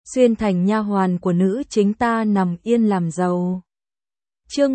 xuyên thành nha hoàn của nữ chính ta nằm yên làm giàu. Chương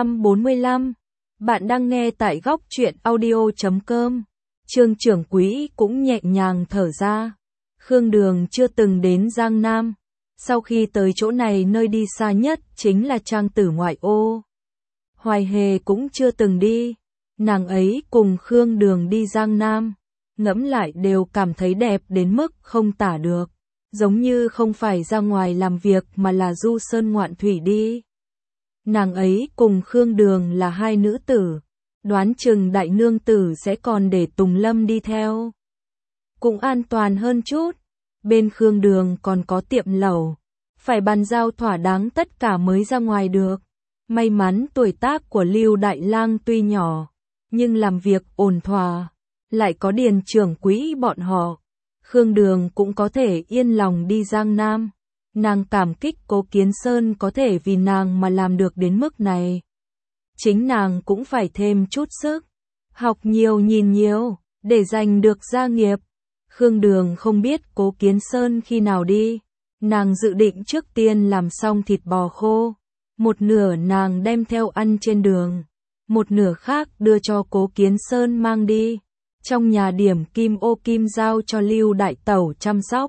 145. Bạn đang nghe tại góc truyện audio.com. Trương trưởng quỹ cũng nhẹ nhàng thở ra. Khương Đường chưa từng đến Giang Nam. Sau khi tới chỗ này, nơi đi xa nhất chính là trang tử ngoại ô. Hoài Hề cũng chưa từng đi. Nàng ấy cùng Khương Đường đi Giang Nam, ngẫm lại đều cảm thấy đẹp đến mức không tả được. Giống như không phải ra ngoài làm việc mà là du sơn ngoạn thủy đi. Nàng ấy cùng Khương Đường là hai nữ tử, đoán chừng đại nương tử sẽ còn để Tùng Lâm đi theo. Cũng an toàn hơn chút. Bên Khương Đường còn có tiệm lẩu, phải bàn giao thỏa đáng tất cả mới ra ngoài được. May mắn tuổi tác của Lưu Đại Lang tuy nhỏ, nhưng làm việc ổn thỏa, lại có Điền trưởng quỹ bọn họ. Khương Đường cũng có thể yên lòng đi Giang Nam. Nàng cảm kích Cố Kiến Sơn có thể vì nàng mà làm được đến mức này. Chính nàng cũng phải thêm chút sức, học nhiều nhìn nhiều, để giành được gia nghiệp. Khương Đường không biết Cố Kiến Sơn khi nào đi. Nàng dự định trước tiên làm xong thịt bò khô. Một nửa nàng đem theo ăn trên đường, một nửa khác đưa cho Cố Kiến Sơn mang đi. Trong nhà điểm Kim Ô Kim giao cho Lưu Đại Tẩu chăm sóc.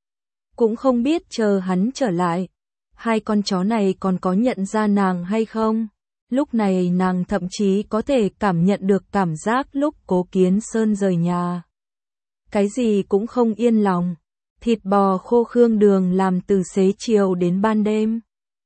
Cũng không biết chờ hắn trở lại, hai con chó này còn có nhận ra nàng hay không. Lúc này nàng thậm chí có thể cảm nhận được cảm giác lúc Cố Kiến Sơn rời nhà. Cái gì cũng không yên lòng. Thịt bò khô Khương Đường làm từ xế chiều đến ban đêm.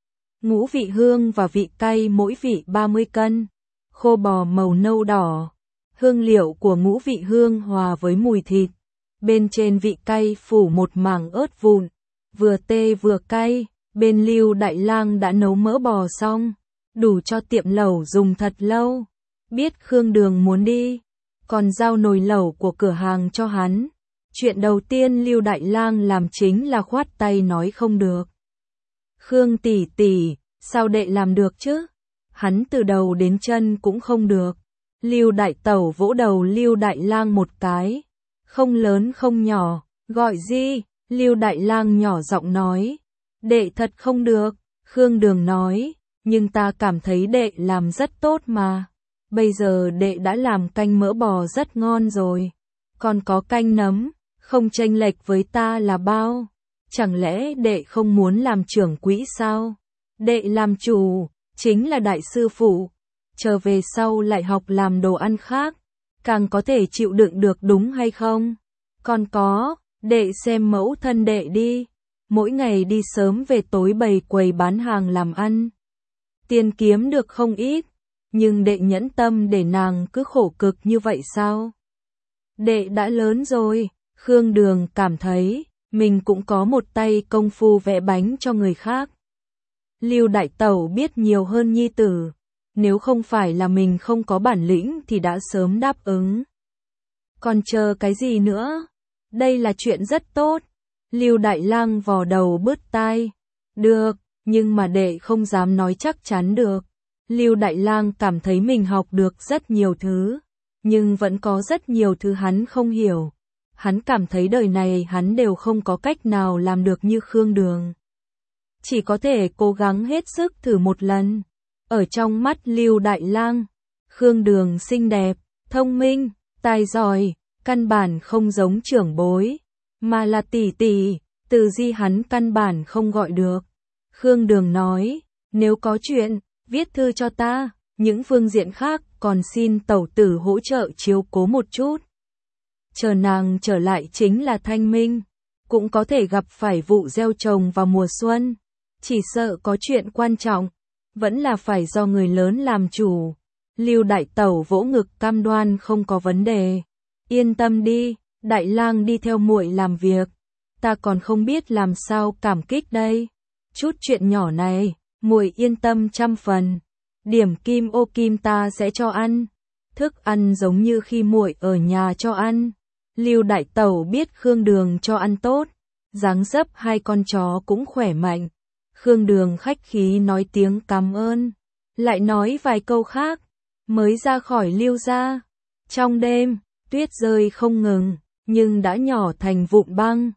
Ngũ vị hương và vị cay mỗi vị 30 cân. Khô bò màu nâu đỏ. Hương liệu của ngũ vị hương hòa với mùi thịt. Bên trên vị cay phủ một mảng ớt vụn. Vừa tê vừa cay. Bên Lưu Đại Lang đã nấu mỡ bò xong, đủ cho tiệm lẩu dùng thật lâu. Biết Khương Đường muốn đi, còn giao nồi lẩu của cửa hàng cho hắn. Chuyện đầu tiên Lưu Đại Lang làm chính là khoát tay nói không được. Khương tỷ tỷ, sao đệ làm được chứ? Hắn từ đầu đến chân cũng không được. Lưu Đại Tẩu vỗ đầu Lưu Đại Lang một cái. Không lớn không nhỏ, gọi gì? Lưu Đại Lang nhỏ giọng nói. Đệ thật không được. Khương Đường nói, nhưng ta cảm thấy đệ làm rất tốt mà. Bây giờ đệ đã làm canh mỡ bò rất ngon rồi. Còn có canh nấm, không chênh lệch với ta là bao. Chẳng lẽ đệ không muốn làm trưởng quỹ sao? Đệ làm chủ, chính là đại sư phụ. Trở về sau lại học làm đồ ăn khác, càng có thể chịu đựng được đúng hay không? Còn có, đệ xem mẫu thân đệ đi. Mỗi ngày đi sớm về tối bày quầy bán hàng làm ăn. Tiền kiếm được không ít, nhưng đệ nhẫn tâm để nàng cứ khổ cực như vậy sao? Đệ đã lớn rồi. Khương Đường cảm thấy mình cũng có một tay công phu vẽ bánh cho người khác. Lưu Đại Tẩu biết nhiều hơn nhi tử, nếu không phải là mình không có bản lĩnh thì đã sớm đáp ứng. Còn chờ cái gì nữa? Đây là chuyện rất tốt. Lưu Đại Lang vò đầu bứt tai. Được, nhưng mà đệ không dám nói chắc chắn được. Lưu Đại Lang cảm thấy mình học được rất nhiều thứ, nhưng vẫn có rất nhiều thứ hắn không hiểu. Hắn cảm thấy đời này hắn đều không có cách nào làm được như Khương Đường. Chỉ có thể cố gắng hết sức thử một lần. Ở trong mắt Lưu Đại Lang, Khương Đường xinh đẹp, thông minh, tài giỏi, căn bản không giống trưởng bối, mà là tỷ tỷ, từ di hắn căn bản không gọi được. Khương Đường nói, nếu có chuyện, viết thư cho ta, những phương diện khác còn xin tẩu tử hỗ trợ chiếu cố một chút. Chờ nàng trở lại chính là thanh minh, cũng có thể gặp phải vụ gieo trồng vào mùa xuân. Chỉ sợ có chuyện quan trọng, vẫn là phải do người lớn làm chủ. Lưu Đại Tẩu vỗ ngực cam đoan không có vấn đề. Yên tâm đi, Đại Lang đi theo muội làm việc, ta còn không biết làm sao cảm kích đây. Chút chuyện nhỏ này, muội yên tâm trăm phần. Điểm Kim Ô Kim ta sẽ cho ăn, thức ăn giống như khi muội ở nhà cho ăn. Lưu Đại Tẩu biết Khương Đường cho ăn tốt, dáng dấp hai con chó cũng khỏe mạnh. Khương Đường khách khí nói tiếng cảm ơn, lại nói vài câu khác, mới ra khỏi Lưu gia. Trong đêm, tuyết rơi không ngừng, nhưng đã nhỏ thành vụn băng.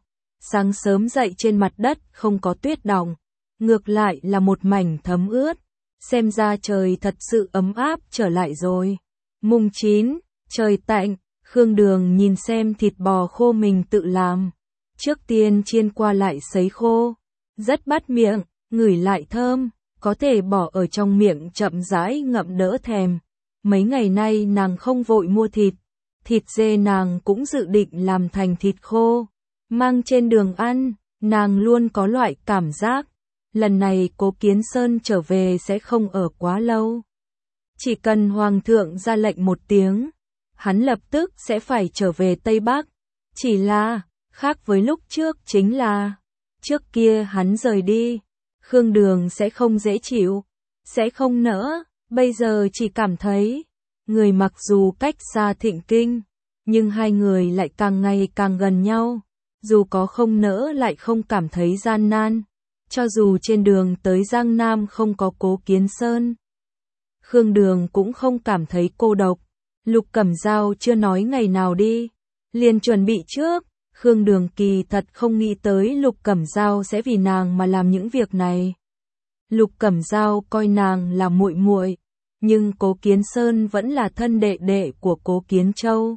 Sáng sớm dậy trên mặt đất không có tuyết đọng, ngược lại là một mảnh thấm ướt, xem ra trời thật sự ấm áp trở lại rồi. Mùng 9, trời tạnh, Khương Đường nhìn xem thịt bò khô mình tự làm. Trước tiên chiên qua lại sấy khô, rất bắt miệng, ngửi lại thơm, có thể bỏ ở trong miệng chậm rãi ngậm đỡ thèm. Mấy ngày nay nàng không vội mua thịt, thịt dê nàng cũng dự định làm thành thịt khô, mang trên đường ăn, nàng luôn có loại cảm giác, lần này Cố Kiến Sơn trở về sẽ không ở quá lâu. Chỉ cần Hoàng thượng ra lệnh một tiếng, hắn lập tức sẽ phải trở về Tây Bắc, chỉ là, khác với lúc trước chính là, trước kia hắn rời đi, Khương Đường sẽ không dễ chịu, sẽ không nỡ, bây giờ chỉ cảm thấy, người mặc dù cách xa Thịnh Kinh, nhưng hai người lại càng ngày càng gần nhau, dù có không nỡ lại không cảm thấy gian nan, cho dù trên đường tới Giang Nam không có Cố Kiến Sơn. Khương Đường cũng không cảm thấy cô độc, Lục Cẩm Dao chưa nói ngày nào đi, liền chuẩn bị trước, Khương Đường kỳ thật không nghĩ tới Lục Cẩm Dao sẽ vì nàng mà làm những việc này. Lục Cẩm Dao coi nàng là muội muội, nhưng Cố Kiến Sơn vẫn là thân đệ đệ của Cố Kiến Châu.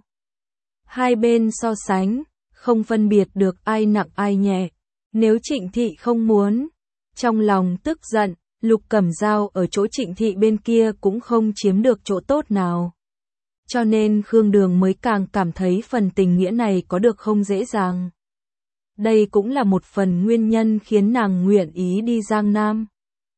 Hai bên so sánh, không phân biệt được ai nặng ai nhẹ, nếu Trịnh Thị không muốn, trong lòng tức giận, Lục Cẩm Dao ở chỗ Trịnh Thị bên kia cũng không chiếm được chỗ tốt nào. Cho nên Khương Đường mới càng cảm thấy phần tình nghĩa này có được không dễ dàng. Đây cũng là một phần nguyên nhân khiến nàng nguyện ý đi Giang Nam.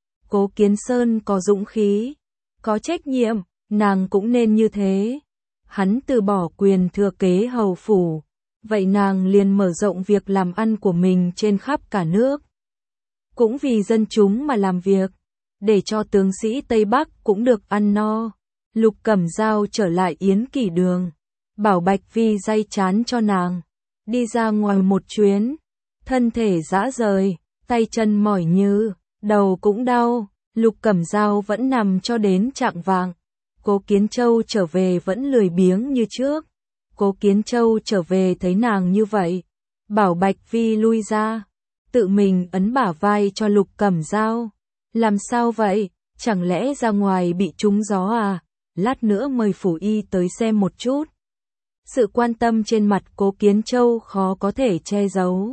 Cố Kiến Sơn có dũng khí, có trách nhiệm, nàng cũng nên như thế. Hắn từ bỏ quyền thừa kế hầu phủ, vậy nàng liền mở rộng việc làm ăn của mình trên khắp cả nước. Cũng vì dân chúng mà làm việc, để cho tướng sĩ Tây Bắc cũng được ăn no. Lục Cẩm Dao trở lại Yến Kỷ Đường, bảo Bạch Vi day chán cho nàng, đi ra ngoài một chuyến, thân thể rã rời, tay chân mỏi nhừ, đầu cũng đau, Lục Cẩm Dao vẫn nằm cho đến chạng vạng. Cố Kiến Châu trở về vẫn lười biếng như trước. Cố Kiến Châu trở về thấy nàng như vậy, bảo Bạch Vi lui ra, tự mình ấn bả vai cho Lục Cẩm Dao. Làm sao vậy, chẳng lẽ ra ngoài bị trúng gió à? Lát nữa mời phủ y tới xem một chút. Sự quan tâm trên mặt Cố Kiến Châu khó có thể che giấu.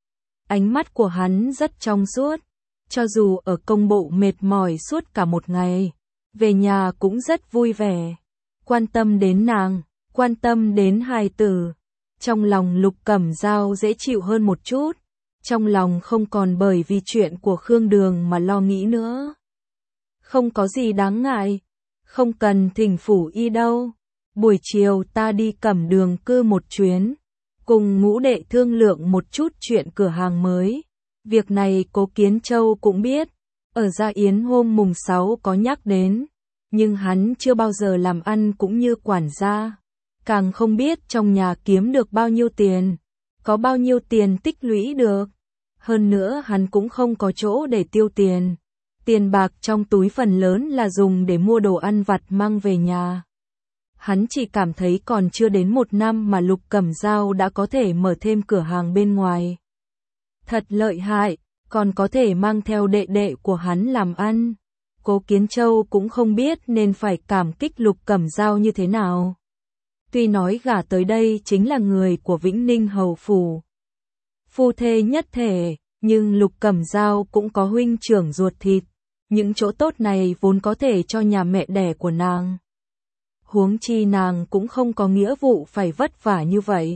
Ánh mắt của hắn rất trong suốt, cho dù ở công bộ mệt mỏi suốt cả một ngày, về nhà cũng rất vui vẻ, quan tâm đến nàng, quan tâm đến hài tử. Trong lòng Lục Cẩm Dao dễ chịu hơn một chút, trong lòng không còn bởi vì chuyện của Khương Đường mà lo nghĩ nữa. Không có gì đáng ngại, không cần thỉnh phủ y đâu. Buổi chiều ta đi Cẩm Đường cư một chuyến, cùng ngũ đệ thương lượng một chút chuyện cửa hàng mới. Việc này Cố Kiến Châu cũng biết, ở Gia Yến hôm mùng 6 có nhắc đến, nhưng hắn chưa bao giờ làm ăn cũng như quản gia, càng không biết trong nhà kiếm được bao nhiêu tiền, có bao nhiêu tiền tích lũy được. Hơn nữa hắn cũng không có chỗ để tiêu tiền. Tiền bạc trong túi phần lớn là dùng để mua đồ ăn vặt mang về nhà. Hắn chỉ cảm thấy còn chưa đến một năm mà Lục Cẩm Dao đã có thể mở thêm cửa hàng bên ngoài. Thật lợi hại, còn có thể mang theo đệ đệ của hắn làm ăn. Cố Kiến Châu cũng không biết nên phải cảm kích Lục Cẩm Dao như thế nào. Tuy nói gả tới đây chính là người của Vĩnh Ninh hầu phủ, phu thê nhất thể, nhưng Lục Cẩm Dao cũng có huynh trưởng ruột thịt. Những chỗ tốt này vốn có thể cho nhà mẹ đẻ của nàng. Huống chi nàng cũng không có nghĩa vụ phải vất vả như vậy.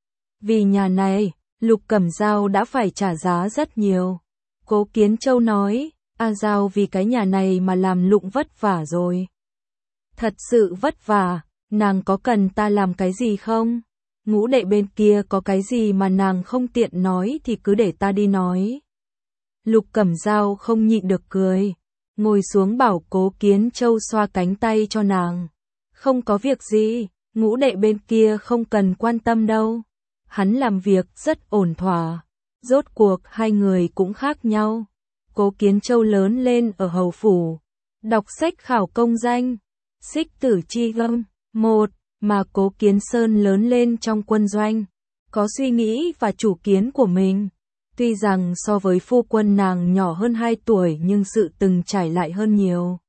Vì nhà này, Lục Cẩm Dao đã phải trả giá rất nhiều. Cố Kiến Châu nói, A Dao vì cái nhà này mà làm lụng vất vả rồi. Thật sự vất vả, nàng có cần ta làm cái gì không? Ngũ đệ bên kia có cái gì mà nàng không tiện nói thì cứ để ta đi nói. Lục Cẩm Dao không nhịn được cười, ngồi xuống bảo Cố Kiến Châu xoa cánh tay cho nàng. Không có việc gì, ngũ đệ bên kia không cần quan tâm đâu. Hắn làm việc rất ổn thỏa, rốt cuộc hai người cũng khác nhau. Cố Kiến Châu lớn lên ở hầu phủ, đọc sách khảo công danh, xích tử chi gâm, một, mà Cố Kiến Sơn lớn lên trong quân doanh, có suy nghĩ và chủ kiến của mình. Tuy rằng so với phu quân nàng nhỏ hơn 2 tuổi nhưng sự từng trải lại hơn nhiều.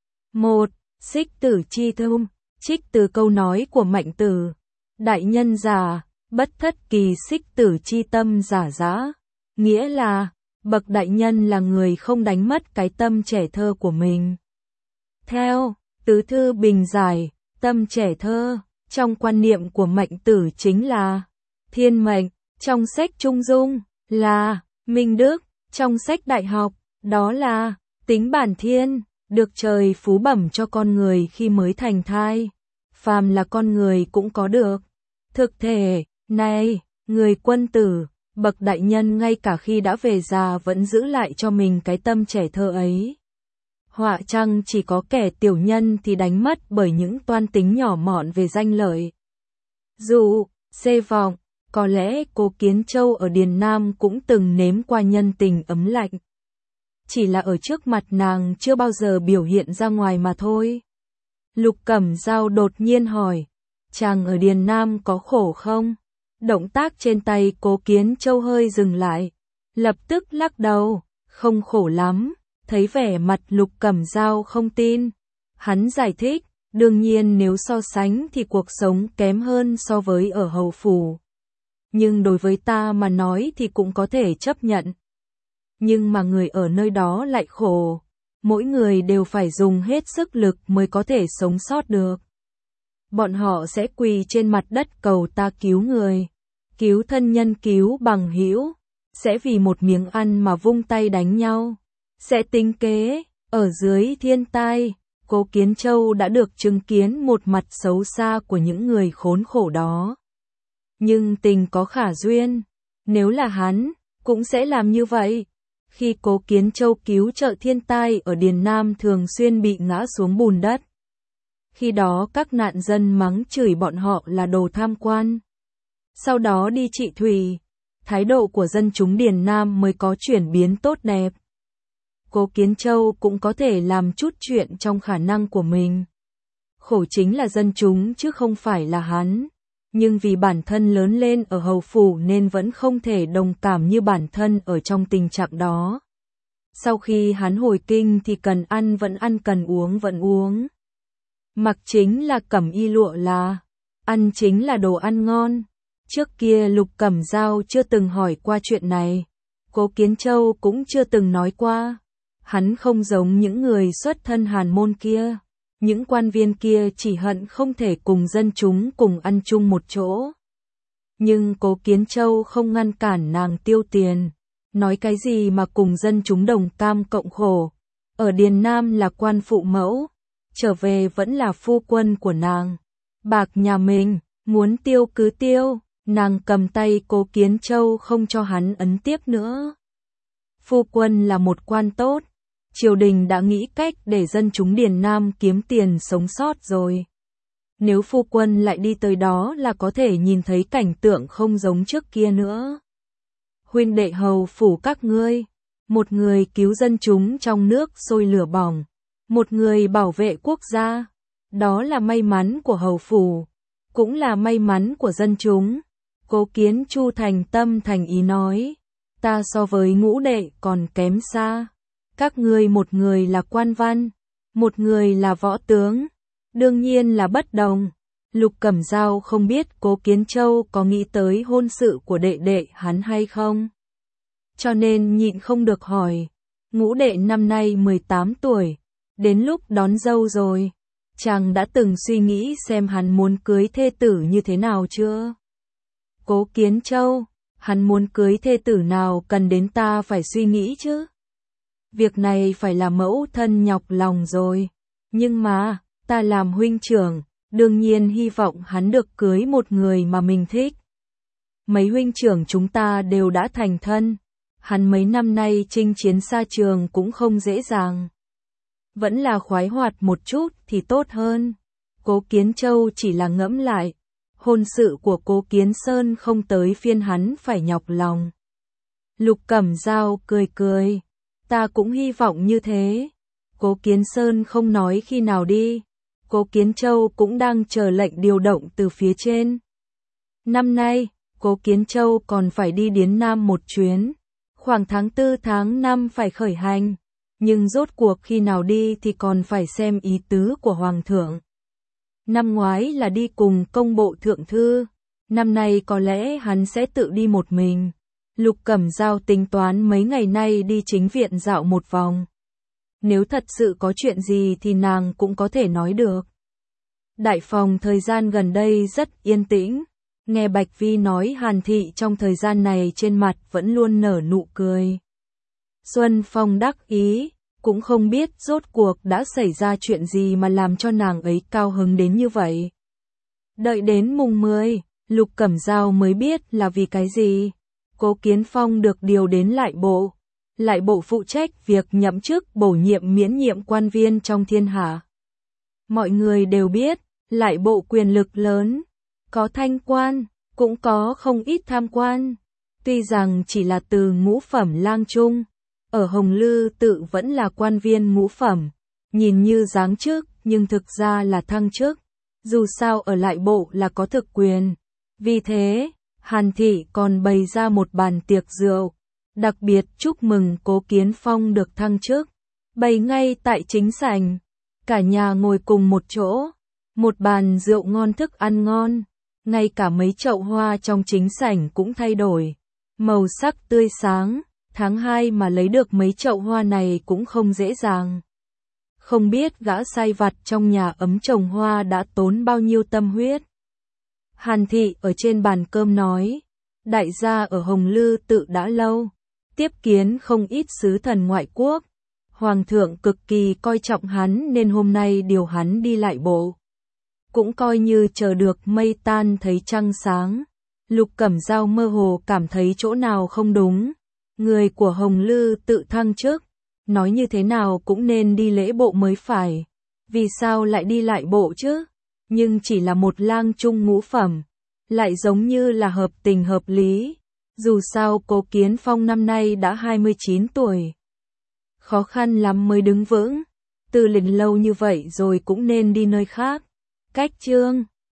1. Xích tử chi thum, trích từ câu nói của Mạnh Tử. Đại nhân giả, bất thất kỳ xích tử chi tâm giả dã. Nghĩa là, bậc đại nhân là người không đánh mất cái tâm trẻ thơ của mình. Theo Tứ Thư Bình Giải, tâm trẻ thơ, trong quan niệm của Mạnh Tử chính là thiên mệnh, trong sách Trung Dung là minh đức, trong sách Đại Học, đó là tính bản thiên, được trời phú bẩm cho con người khi mới thành thai. Phàm là con người cũng có được. Thực thể, này, người quân tử, bậc đại nhân ngay cả khi đã về già vẫn giữ lại cho mình cái tâm trẻ thơ ấy. Họa chăng chỉ có kẻ tiểu nhân thì đánh mất bởi những toan tính nhỏ mọn về danh lợi. Dù, xê vọng, có lẽ cô Kiến Châu ở Điền Nam cũng từng nếm qua nhân tình ấm lạnh. Chỉ là ở trước mặt nàng chưa bao giờ biểu hiện ra ngoài mà thôi. Lục Cẩm Dao đột nhiên hỏi, chàng ở Điền Nam có khổ không? Động tác trên tay Cố Kiến Châu hơi dừng lại, lập tức lắc đầu, không khổ lắm. Thấy vẻ mặt Lục Cẩm Dao không tin, hắn giải thích, đương nhiên nếu so sánh thì cuộc sống kém hơn so với ở hầu phủ. Nhưng đối với ta mà nói thì cũng có thể chấp nhận. Nhưng mà người ở nơi đó lại khổ, mỗi người đều phải dùng hết sức lực mới có thể sống sót được. Bọn họ sẽ quỳ trên mặt đất cầu ta cứu người, cứu thân nhân, cứu bằng hữu, sẽ vì một miếng ăn mà vung tay đánh nhau, sẽ tính kế. Ở dưới thiên tai, Cố Kiến Châu đã được chứng kiến một mặt xấu xa của những người khốn khổ đó. Nhưng tình có khả duyên, nếu là hắn, cũng sẽ làm như vậy. Khi Cố Kiến Châu cứu trợ thiên tai ở Điền Nam thường xuyên bị ngã xuống bùn đất. Khi đó các nạn dân mắng chửi bọn họ là đồ tham quan. Sau đó đi trị thủy, thái độ của dân chúng Điền Nam mới có chuyển biến tốt đẹp. Cố Kiến Châu cũng có thể làm chút chuyện trong khả năng của mình. Khổ chính là dân chúng chứ không phải là hắn. Nhưng vì bản thân lớn lên ở hầu phủ nên vẫn không thể đồng cảm như bản thân ở trong tình trạng đó. Sau khi hắn hồi kinh thì cần ăn vẫn ăn, cần uống vẫn uống. Mặc chính là cẩm y lụa là, ăn chính là đồ ăn ngon. Trước kia Lục Cẩm Dao chưa từng hỏi qua chuyện này. Cố Kiến Châu cũng chưa từng nói qua. Hắn không giống những người xuất thân hàn môn kia. Những quan viên kia chỉ hận không thể cùng dân chúng cùng ăn chung một chỗ. Nhưng Cố Kiến Châu không ngăn cản nàng tiêu tiền. Nói cái gì mà cùng dân chúng đồng cam cộng khổ. Ở Điền Nam là quan phụ mẫu, trở về vẫn là phu quân của nàng. Bạc nhà mình, muốn tiêu cứ tiêu, nàng cầm tay Cố Kiến Châu không cho hắn ấn tiếp nữa. Phu quân là một quan tốt. Triều đình đã nghĩ cách để dân chúng Điền Nam kiếm tiền sống sót rồi. Nếu phu quân lại đi tới đó là có thể nhìn thấy cảnh tượng không giống trước kia nữa. Huynh đệ hầu phủ các ngươi, một người cứu dân chúng trong nước sôi lửa bỏng, một người bảo vệ quốc gia. Đó là may mắn của hầu phủ, cũng là may mắn của dân chúng. Cố Kiến Chu thành tâm thành ý nói, ta so với ngũ đệ còn kém xa. Các ngươi một người là quan văn, một người là võ tướng, đương nhiên là bất đồng. Lục Cẩm Dao không biết Cố Kiến Châu có nghĩ tới hôn sự của đệ đệ hắn hay không. Cho nên nhịn không được hỏi, ngũ đệ năm nay 18 tuổi, đến lúc đón dâu rồi. Chàng đã từng suy nghĩ xem hắn muốn cưới thê tử như thế nào chưa? Cố Kiến Châu, hắn muốn cưới thê tử nào cần đến ta phải suy nghĩ chứ? Việc này phải là mẫu thân nhọc lòng rồi. Nhưng mà, ta làm huynh trưởng, đương nhiên hy vọng hắn được cưới một người mà mình thích. Mấy huynh trưởng chúng ta đều đã thành thân. Hắn mấy năm nay chinh chiến xa trường cũng không dễ dàng. Vẫn là khoái hoạt một chút thì tốt hơn. Cố Kiến Châu chỉ là ngẫm lại. Hôn sự của Cố Kiến Sơn không tới phiên hắn phải nhọc lòng. Lục Cẩm Dao cười cười. Ta cũng hy vọng như thế. Cố Kiến Sơn không nói khi nào đi. Cố Kiến Châu cũng đang chờ lệnh điều động từ phía trên. Năm nay, Cố Kiến Châu còn phải đi Điến Nam một chuyến, khoảng tháng 4 tháng 5 phải khởi hành, nhưng rốt cuộc khi nào đi thì còn phải xem ý tứ của Hoàng thượng. Năm ngoái là đi cùng công bộ thượng thư, năm nay có lẽ hắn sẽ tự đi một mình. Lục Cẩm Dao tính toán mấy ngày nay đi chính viện dạo một vòng. Nếu thật sự có chuyện gì thì nàng cũng có thể nói được. Đại phòng thời gian gần đây rất yên tĩnh, nghe Bạch Vi nói Hàn Thị trong thời gian này trên mặt vẫn luôn nở nụ cười. Xuân Phong đắc ý, cũng không biết rốt cuộc đã xảy ra chuyện gì mà làm cho nàng ấy cao hứng đến như vậy. Đợi đến mùng 10, Lục Cẩm Dao mới biết là vì cái gì. Cố Kiến Phong được điều đến lại bộ phụ trách việc nhậm chức bổ nhiệm miễn nhiệm quan viên trong thiên hạ. Mọi người đều biết, lại bộ quyền lực lớn, có thanh quan, cũng có không ít tham quan. Tuy rằng chỉ là từ ngũ phẩm lang trung, ở Hồng Lư Tự vẫn là quan viên ngũ phẩm, nhìn như giáng chức nhưng thực ra là thăng chức, dù sao ở lại bộ là có thực quyền. Vì thế, Hàn Thị còn bày ra một bàn tiệc rượu, đặc biệt chúc mừng Cố Kiến Phong được thăng chức, bày ngay tại chính sảnh, cả nhà ngồi cùng một chỗ, một bàn rượu ngon thức ăn ngon, ngay cả mấy chậu hoa trong chính sảnh cũng thay đổi, màu sắc tươi sáng, tháng 2 mà lấy được mấy chậu hoa này cũng không dễ dàng. Không biết gã sai vặt trong nhà ấm trồng hoa đã tốn bao nhiêu tâm huyết. Hàn Thị ở trên bàn cơm nói, đại gia ở Hồng Lư Tự đã lâu, tiếp kiến không ít sứ thần ngoại quốc. Hoàng thượng cực kỳ coi trọng hắn nên hôm nay điều hắn đi lại bộ. Cũng coi như chờ được mây tan thấy trăng sáng. Lục Cẩm Dao mơ hồ cảm thấy chỗ nào không đúng. Người của Hồng Lư Tự thăng chức, nói như thế nào cũng nên đi lễ bộ mới phải. Vì sao lại đi lại bộ chứ? Nhưng chỉ là một lang trung ngũ phẩm, lại giống như là hợp tình hợp lý. Dù sao Cố Kiến Phong năm nay đã 29 tuổi. Khó khăn lắm mới đứng vững, từ lình lâu như vậy rồi cũng nên đi nơi khác. Cách chương